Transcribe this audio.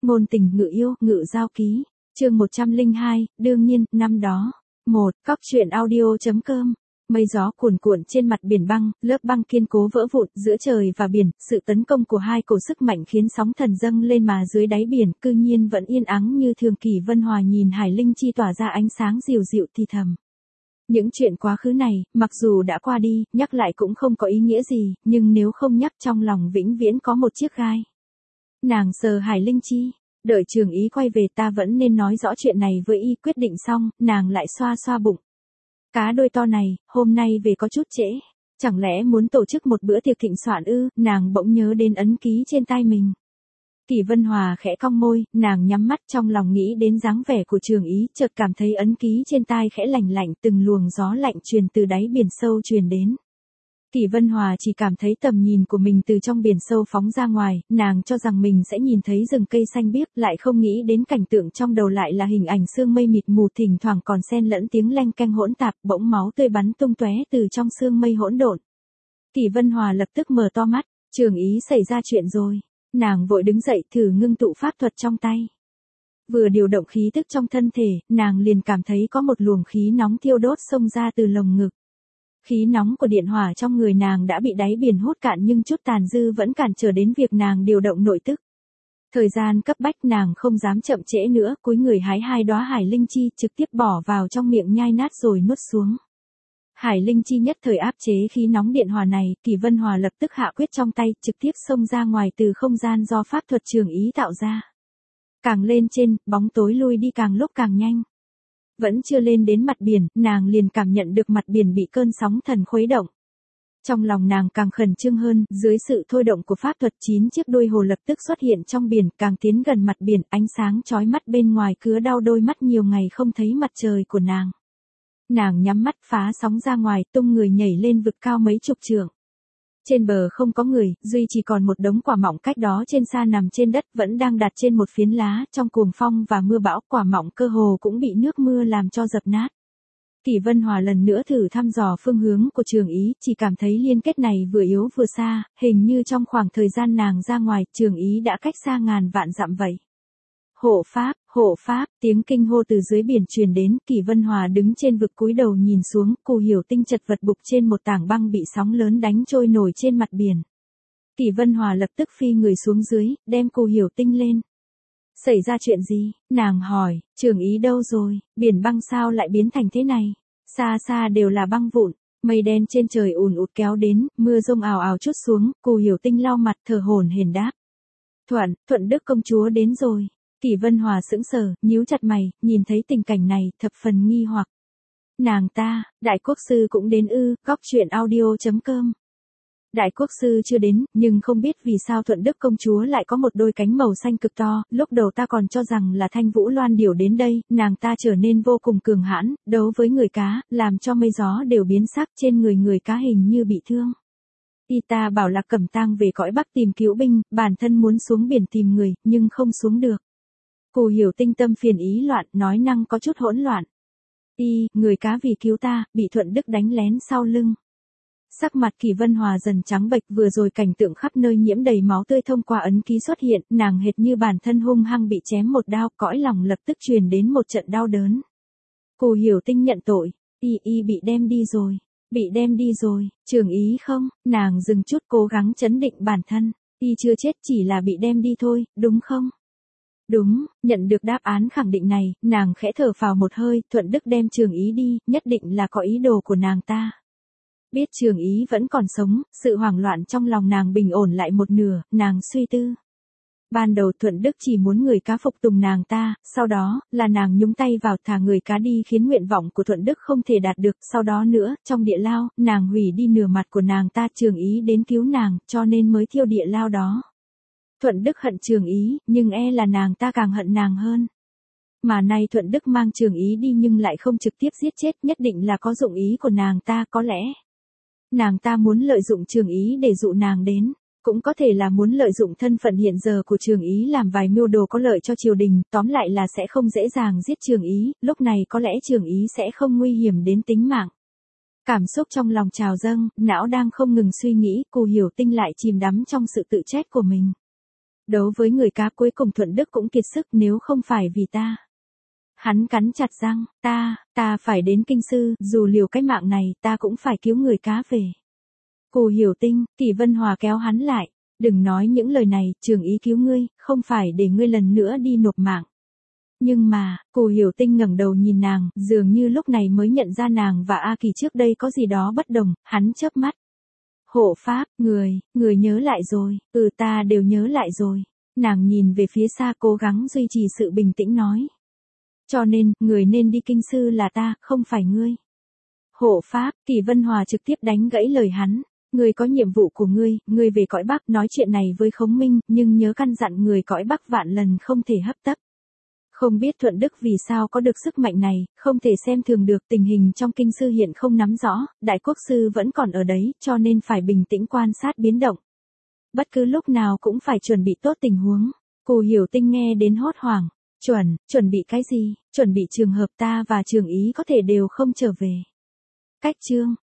Ngôn tình ngự yêu, ngự giao ký. Chương 102, đương nhiên, năm đó. Cóc truyện audio.com. Mây gió cuồn cuộn trên mặt biển băng, lớp băng kiên cố vỡ vụn giữa trời và biển, sự tấn công của hai cổ sức mạnh khiến sóng thần dâng lên mà dưới đáy biển cư nhiên vẫn yên ắng như thường. Kỷ Vân Hòa nhìn Hải Linh Chi tỏa ra ánh sáng dịu dịu thì thầm. Những chuyện quá khứ này, mặc dù đã qua đi, nhắc lại cũng không có ý nghĩa gì, nhưng nếu không nhắc trong lòng vĩnh viễn có một chiếc gai. Nàng sờ Hải Linh Chi. Đợi Trường Ý quay về ta vẫn nên nói rõ chuyện này với y. Quyết định xong, nàng lại xoa xoa bụng. Cá đôi to này, hôm nay về có chút trễ. Chẳng lẽ muốn tổ chức một bữa tiệc thịnh soạn ư? Nàng bỗng nhớ đến ấn ký trên tay mình. Kỷ Vân Hòa khẽ cong môi, nàng nhắm mắt trong lòng nghĩ đến dáng vẻ của Trường Ý, chợt cảm thấy ấn ký trên tai khẽ lạnh lạnh, từng luồng gió lạnh truyền từ đáy biển sâu truyền đến. Kỷ Vân Hòa chỉ cảm thấy tầm nhìn của mình từ trong biển sâu phóng ra ngoài, nàng cho rằng mình sẽ nhìn thấy rừng cây xanh biếc, lại không nghĩ đến cảnh tượng trong đầu lại là hình ảnh sương mây mịt mù, thỉnh thoảng còn xen lẫn tiếng leng keng hỗn tạp, bỗng máu tươi bắn tung tóe từ trong sương mây hỗn độn. Kỷ Vân Hòa lập tức mở to mắt, Trường Ý xảy ra chuyện rồi. Nàng vội đứng dậy thử ngưng tụ pháp thuật trong tay. Vừa điều động khí tức trong thân thể, nàng liền cảm thấy có một luồng khí nóng thiêu đốt xông ra từ lồng ngực. Khí nóng của điện hỏa trong người nàng đã bị đáy biển hút cạn nhưng chút tàn dư vẫn cản trở đến việc nàng điều động nội tức. Thời gian cấp bách nàng không dám chậm trễ nữa, cúi người hái 2 đóa Hải Linh Chi trực tiếp bỏ vào trong miệng nhai nát rồi nuốt xuống. Hải Linh Chi nhất thời áp chế khí nóng điện hỏa này, Kỷ Vân Hòa lập tức hạ quyết trong tay, trực tiếp xông ra ngoài từ không gian do pháp thuật Trường Ý tạo ra. Càng lên trên, bóng tối lui đi càng lúc càng nhanh. Vẫn chưa lên đến mặt biển, nàng liền cảm nhận được mặt biển bị cơn sóng thần khuấy động. Trong lòng nàng càng khẩn trương hơn, dưới sự thôi động của pháp thuật 9 chiếc đuôi hồ lập tức xuất hiện trong biển, càng tiến gần mặt biển, ánh sáng chói mắt bên ngoài cứa đau đôi mắt nhiều ngày không thấy mặt trời của nàng. Nàng nhắm mắt phá sóng ra ngoài, tung người nhảy lên vực cao mấy chục trượng. Trên bờ không có người, duy chỉ còn một đống quả mọng cách đó trên xa nằm trên đất vẫn đang đặt trên một phiến lá, trong cuồng phong và mưa bão quả mọng cơ hồ cũng bị nước mưa làm cho dập nát. Kỷ Vân Hòa lần nữa thử thăm dò phương hướng của Trường Ý, chỉ cảm thấy liên kết này vừa yếu vừa xa, hình như trong khoảng thời gian nàng ra ngoài, Trường Ý đã cách xa ngàn vạn dặm vậy. Hộ pháp, tiếng kinh hô từ dưới biển truyền đến, Kỷ Vân Hòa đứng trên vực cúi đầu nhìn xuống, Cù Hiểu Tinh chật vật bục trên một tảng băng bị sóng lớn đánh trôi nổi trên mặt biển. Kỷ Vân Hòa lập tức phi người xuống dưới, đem Cù Hiểu Tinh lên. Xảy ra chuyện gì? Nàng hỏi, Trường Ý đâu rồi? Biển băng sao lại biến thành thế này? Xa xa đều là băng vụn, mây đen trên trời ùn ụt kéo đến, mưa rông ào ào trút xuống, Cù Hiểu Tinh lau mặt thở hổn hển đáp. Thuận Đức công chúa đến rồi. Kỷ Vân Hòa sững sờ, nhíu chặt mày, nhìn thấy tình cảnh này, thập phần nghi hoặc. Nàng ta, Đại Quốc Sư cũng đến ư? Góc truyện audio.com. Đại Quốc Sư chưa đến, nhưng không biết vì sao Thuận Đức công chúa lại có một đôi cánh màu xanh cực to, lúc đầu ta còn cho rằng là Thanh Vũ Loan Điểu đến đây, nàng ta trở nên vô cùng cường hãn, đấu với người cá, làm cho mây gió đều biến sắc, trên người cá hình như bị thương. Y ta bảo Lạc Cẩm Tang về cõi Bắc tìm cứu binh, bản thân muốn xuống biển tìm người, nhưng không xuống được. Cù Hiểu Tinh tâm phiền ý loạn, nói năng có chút hỗn loạn. Người cá vì cứu ta, bị Thuận Đức đánh lén sau lưng. Sắc mặt Kỷ Vân Hòa dần trắng bệch, vừa rồi cảnh tượng khắp nơi nhiễm đầy máu tươi thông qua ấn ký xuất hiện, nàng hệt như bản thân hung hăng bị chém một đao, cõi lòng lập tức truyền đến một trận đau đớn. Cù Hiểu Tinh nhận tội, bị đem đi rồi. Bị đem đi rồi, Trường Ý không? Nàng dừng chút cố gắng trấn định bản thân. Chưa chết, chỉ là bị đem đi thôi, đúng không? Đúng, nhận được đáp án khẳng định này, nàng khẽ thở phào một hơi, Thuận Đức đem Trường Ý đi, nhất định là có ý đồ của nàng ta. Biết Trường Ý vẫn còn sống, sự hoảng loạn trong lòng nàng bình ổn lại một nửa, nàng suy tư. Ban đầu Thuận Đức chỉ muốn người cá phục tùng nàng ta, sau đó, là nàng nhúng tay vào thả người cá đi khiến nguyện vọng của Thuận Đức không thể đạt được, sau đó nữa, trong địa lao, nàng hủy đi nửa mặt của nàng ta, Trường Ý đến cứu nàng, cho nên mới thiêu địa lao đó. Thuận Đức hận Trường Ý, nhưng là nàng ta càng hận nàng hơn. Mà nay Thuận Đức mang Trường Ý đi nhưng lại không trực tiếp giết chết, nhất định là có dụng ý của nàng ta, có lẽ. Nàng ta muốn lợi dụng Trường Ý để dụ nàng đến. Cũng có thể là muốn lợi dụng thân phận hiện giờ của Trường Ý làm vài mưu đồ có lợi cho triều đình, tóm lại là sẽ không dễ dàng giết Trường Ý, lúc này có lẽ Trường Ý sẽ không nguy hiểm đến tính mạng. Cảm xúc trong lòng trào dâng, não đang không ngừng suy nghĩ, Cù Hiểu Tinh lại chìm đắm trong sự tự trách của mình. Đấu với người cá cuối cùng Thuận Đức cũng kiệt sức nếu không phải vì ta. Hắn cắn chặt răng, ta phải đến kinh sư, dù liều cái mạng này ta cũng phải cứu người cá về. Cù Hiểu Tinh, Kỷ Vân Hòa kéo hắn lại, đừng nói những lời này, Trường Ý cứu ngươi, không phải để ngươi lần nữa đi nộp mạng. Nhưng mà, Cù Hiểu Tinh ngẩng đầu nhìn nàng, dường như lúc này mới nhận ra nàng và A Kỳ trước đây có gì đó bất đồng, hắn chớp mắt. Hộ pháp, người nhớ lại rồi, ta đều nhớ lại rồi. Nàng nhìn về phía xa cố gắng duy trì sự bình tĩnh nói. Cho nên, người nên đi kinh sư là ta, không phải ngươi. Hộ pháp, Kỷ Vân Hòa trực tiếp đánh gãy lời hắn. Ngươi có nhiệm vụ của ngươi về cõi Bắc nói chuyện này với Khống Minh, nhưng nhớ căn dặn người cõi Bắc vạn lần không thể hấp tấp. Không biết Thuận Đức vì sao có được sức mạnh này, không thể xem thường được, tình hình trong kinh sư hiện không nắm rõ, đại quốc sư vẫn còn ở đấy, cho nên phải bình tĩnh quan sát biến động. Bất cứ lúc nào cũng phải chuẩn bị tốt tình huống. Cù Hiểu Tinh nghe đến hốt hoảng. Chuẩn bị cái gì? Chuẩn bị trường hợp ta và Trường Ý có thể đều không trở về. Cách chương